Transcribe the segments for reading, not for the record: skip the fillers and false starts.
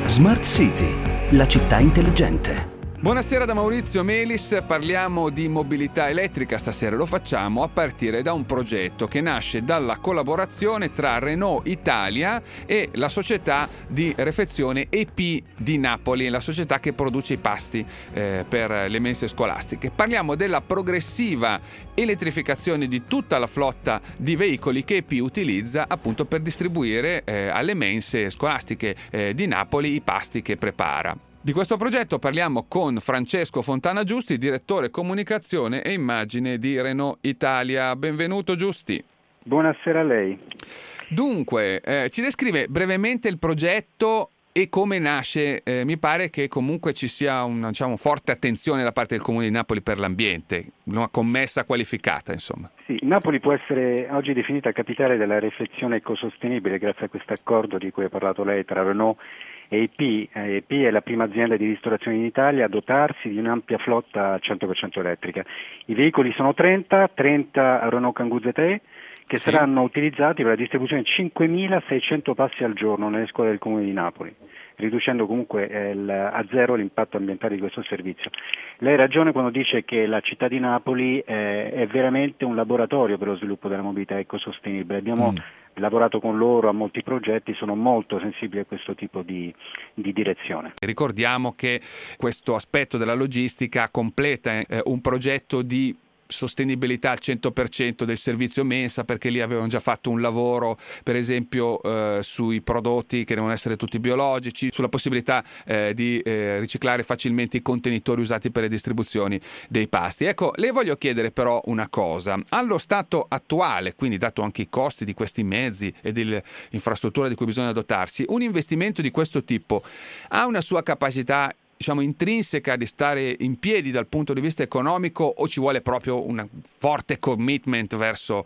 Smart City, la città intelligente. Buonasera da Maurizio Melis, parliamo di mobilità elettrica stasera, lo facciamo a partire da un progetto che nasce dalla collaborazione tra Renault Italia e la società di refezione EP di Napoli, la società che produce i pasti per le mense scolastiche. Parliamo della progressiva elettrificazione di tutta la flotta di veicoli che EP utilizza appunto per distribuire alle mense scolastiche di Napoli i pasti che prepara. Di questo progetto parliamo con Francesco Fontana Giusti, direttore comunicazione e immagine di Renault Italia. Benvenuto Giusti. Buonasera a lei. Dunque, ci descrive brevemente il progetto e come nasce. Mi pare che comunque ci sia una forte attenzione da parte del Comune di Napoli per l'ambiente, una commessa qualificata, insomma. Sì, Napoli può essere oggi definita capitale della riflessione ecosostenibile grazie a questo accordo di cui ha parlato lei tra Renault e EP. EP è la prima azienda di ristorazione in Italia a dotarsi di un'ampia flotta al 100% elettrica. I veicoli sono 30 Renault Kangoo Z3 che saranno utilizzati per la distribuzione di 5.600 passi al giorno nelle scuole del Comune di Napoli, riducendo comunque a zero l'impatto ambientale di questo servizio. Lei ha ragione quando dice che la città di Napoli è veramente un laboratorio per lo sviluppo della mobilità ecosostenibile. Abbiamo lavorato con loro a molti progetti, sono molto sensibili a questo tipo di direzione. Ricordiamo che questo aspetto della logistica completa un progetto di sostenibilità al 100% del servizio mensa, perché lì avevano già fatto un lavoro per esempio sui prodotti che devono essere tutti biologici, sulla possibilità di riciclare facilmente i contenitori usati per le distribuzioni dei pasti. Ecco, le voglio chiedere però una cosa: allo stato attuale, quindi dato anche i costi di questi mezzi e dell'infrastruttura di cui bisogna dotarsi, un investimento di questo tipo ha una sua capacità intrinseca di stare in piedi dal punto di vista economico, o ci vuole proprio un forte commitment verso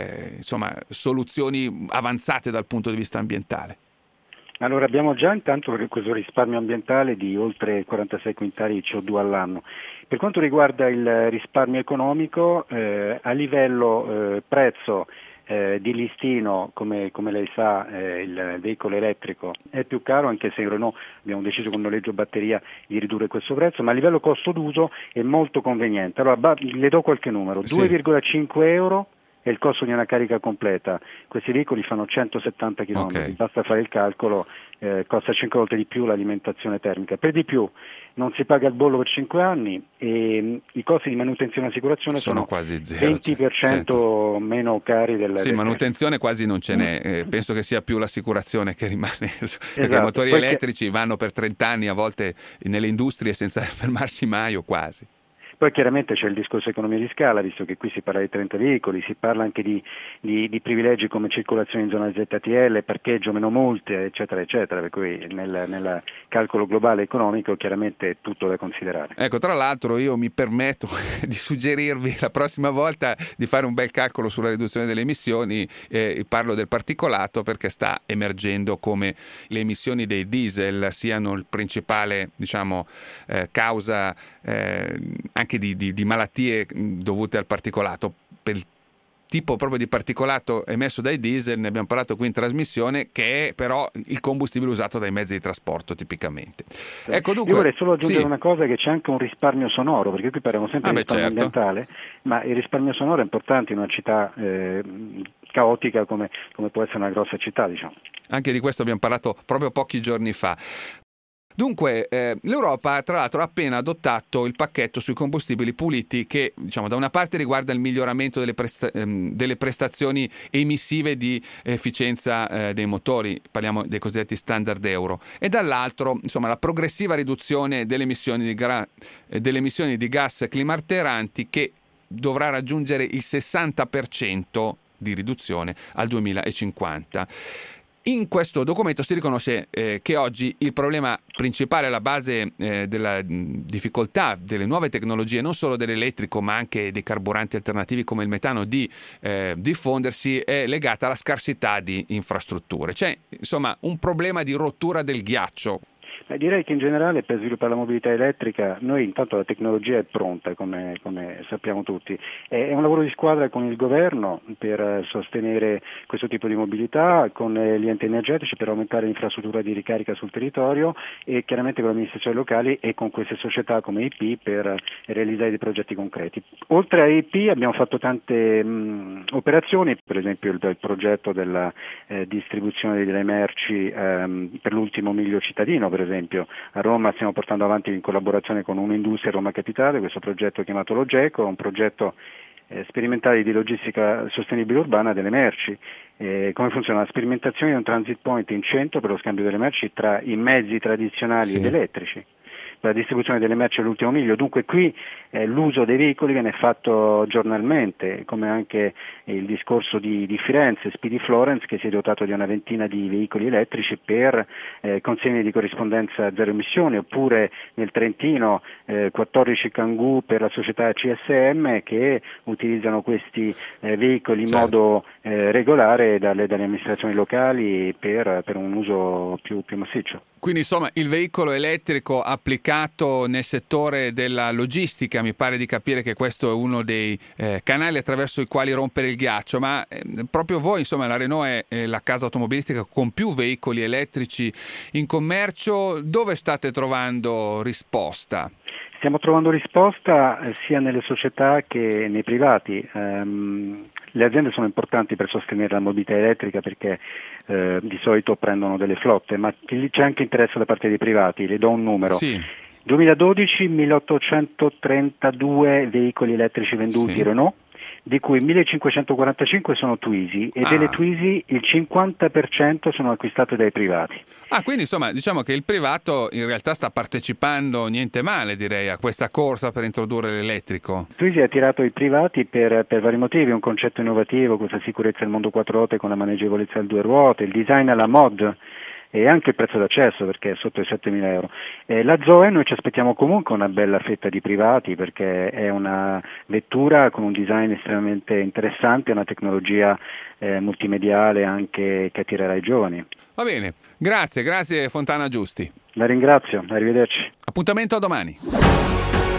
soluzioni avanzate dal punto di vista ambientale? Allora, abbiamo già intanto questo risparmio ambientale di oltre 46 quintali di CO2 all'anno. Per quanto riguarda il risparmio economico, a livello prezzo di listino, come lei sa, il veicolo elettrico è più caro, anche se in Renault abbiamo deciso con noleggio batteria di ridurre questo prezzo, ma a livello costo d'uso è molto conveniente. Allora le do qualche numero: 2,5 euro è il costo di una carica completa. Questi veicoli fanno 170 km, basta fare il calcolo, costa 5 volte di più l'alimentazione termica. Per di più non si paga il bollo per 5 anni e i costi di manutenzione e assicurazione sono quasi zero, 20% meno cari manutenzione quasi non ce n'è, penso che sia più l'assicurazione che rimane, perché i motori elettrici vanno per 30 anni a volte nelle industrie senza fermarsi mai o quasi. Poi chiaramente c'è il discorso economia di scala, visto che qui si parla di 30 veicoli, si parla anche di privilegi come circolazione in zona ZTL, parcheggio, meno multe, eccetera, eccetera, per cui nel calcolo globale economico chiaramente è tutto da considerare. Ecco, tra l'altro io mi permetto di suggerirvi la prossima volta di fare un bel calcolo sulla riduzione delle emissioni, parlo del particolato perché sta emergendo come le emissioni dei diesel siano il principale causa anche di malattie dovute al particolato. Per il tipo proprio di particolato emesso dai diesel ne abbiamo parlato qui in trasmissione, che è però il combustibile usato dai mezzi di trasporto tipicamente. Ecco, dunque, io vorrei solo aggiungere una cosa, che c'è anche un risparmio sonoro, perché qui parliamo sempre di risparmio ambientale, ma il risparmio sonoro è importante in una città caotica come può essere una grossa città, diciamo. Anche di questo abbiamo parlato proprio pochi giorni fa. Dunque, l'Europa tra l'altro ha appena adottato il pacchetto sui combustibili puliti che da una parte riguarda il miglioramento delle prestazioni emissive di efficienza dei motori, parliamo dei cosiddetti standard euro, e dall'altro la progressiva riduzione delle emissioni di gas climalteranti, che dovrà raggiungere il 60% di riduzione al 2050. In questo documento si riconosce che oggi il problema principale alla base della difficoltà delle nuove tecnologie, non solo dell'elettrico ma anche dei carburanti alternativi come il metano, di diffondersi, è legata alla scarsità di infrastrutture. C'è un problema di rottura del ghiaccio. Direi che in generale per sviluppare la mobilità elettrica noi intanto la tecnologia è pronta, come sappiamo tutti. È un lavoro di squadra con il governo per sostenere questo tipo di mobilità, con gli enti energetici per aumentare l'infrastruttura di ricarica sul territorio e chiaramente con le amministrazioni locali e con queste società come IP per realizzare dei progetti concreti. Oltre a IP abbiamo fatto tante operazioni, per esempio il progetto della distribuzione delle merci per l'ultimo miglio cittadino, per esempio. A Roma stiamo portando avanti in collaborazione con Un'Industria Roma Capitale questo progetto chiamato Logeco, un progetto sperimentale di logistica sostenibile urbana delle merci. Come funziona? La sperimentazione di un transit point in centro per lo scambio delle merci tra i mezzi tradizionali ed elettrici, la distribuzione delle merci all'ultimo miglio. Dunque qui l'uso dei veicoli viene fatto giornalmente, come anche il discorso di Firenze, Speedy Florence, che si è dotato di una ventina di veicoli elettrici per consegne di corrispondenza zero emissioni, oppure nel Trentino 14 Kangoo per la società CSM che utilizzano questi veicoli in modo regolare dalle amministrazioni locali per un uso più massiccio. Quindi insomma il veicolo elettrico applicato nel settore della logistica, mi pare di capire che questo è uno dei canali attraverso i quali rompere il ghiaccio, ma proprio voi, insomma, la Renault è la casa automobilistica con più veicoli elettrici in commercio. Dove state trovando risposta? Stiamo trovando risposta sia nelle società che nei privati. Le aziende sono importanti per sostenere la mobilità elettrica perché di solito prendono delle flotte, ma c'è anche interesse da parte dei privati. Le do un numero. Sì. 2012 1832 veicoli elettrici venduti Renault, di cui 1545 sono Twizy e delle Twizy il 50% sono acquistate dai privati. Quindi insomma diciamo che il privato in realtà sta partecipando niente male, direi, a questa corsa per introdurre l'elettrico. Twizy ha attirato i privati per vari motivi, un concetto innovativo, questa sicurezza del mondo quattro ruote con la maneggevolezza alle due ruote, il design alla mod e anche il prezzo d'accesso perché è sotto i 7.000 euro. La Zoe noi ci aspettiamo comunque una bella fetta di privati perché è una vettura con un design estremamente interessante, una tecnologia multimediale anche che attirerà i giovani. Va bene, grazie Fontana Giusti. La ringrazio, arrivederci. Appuntamento a domani.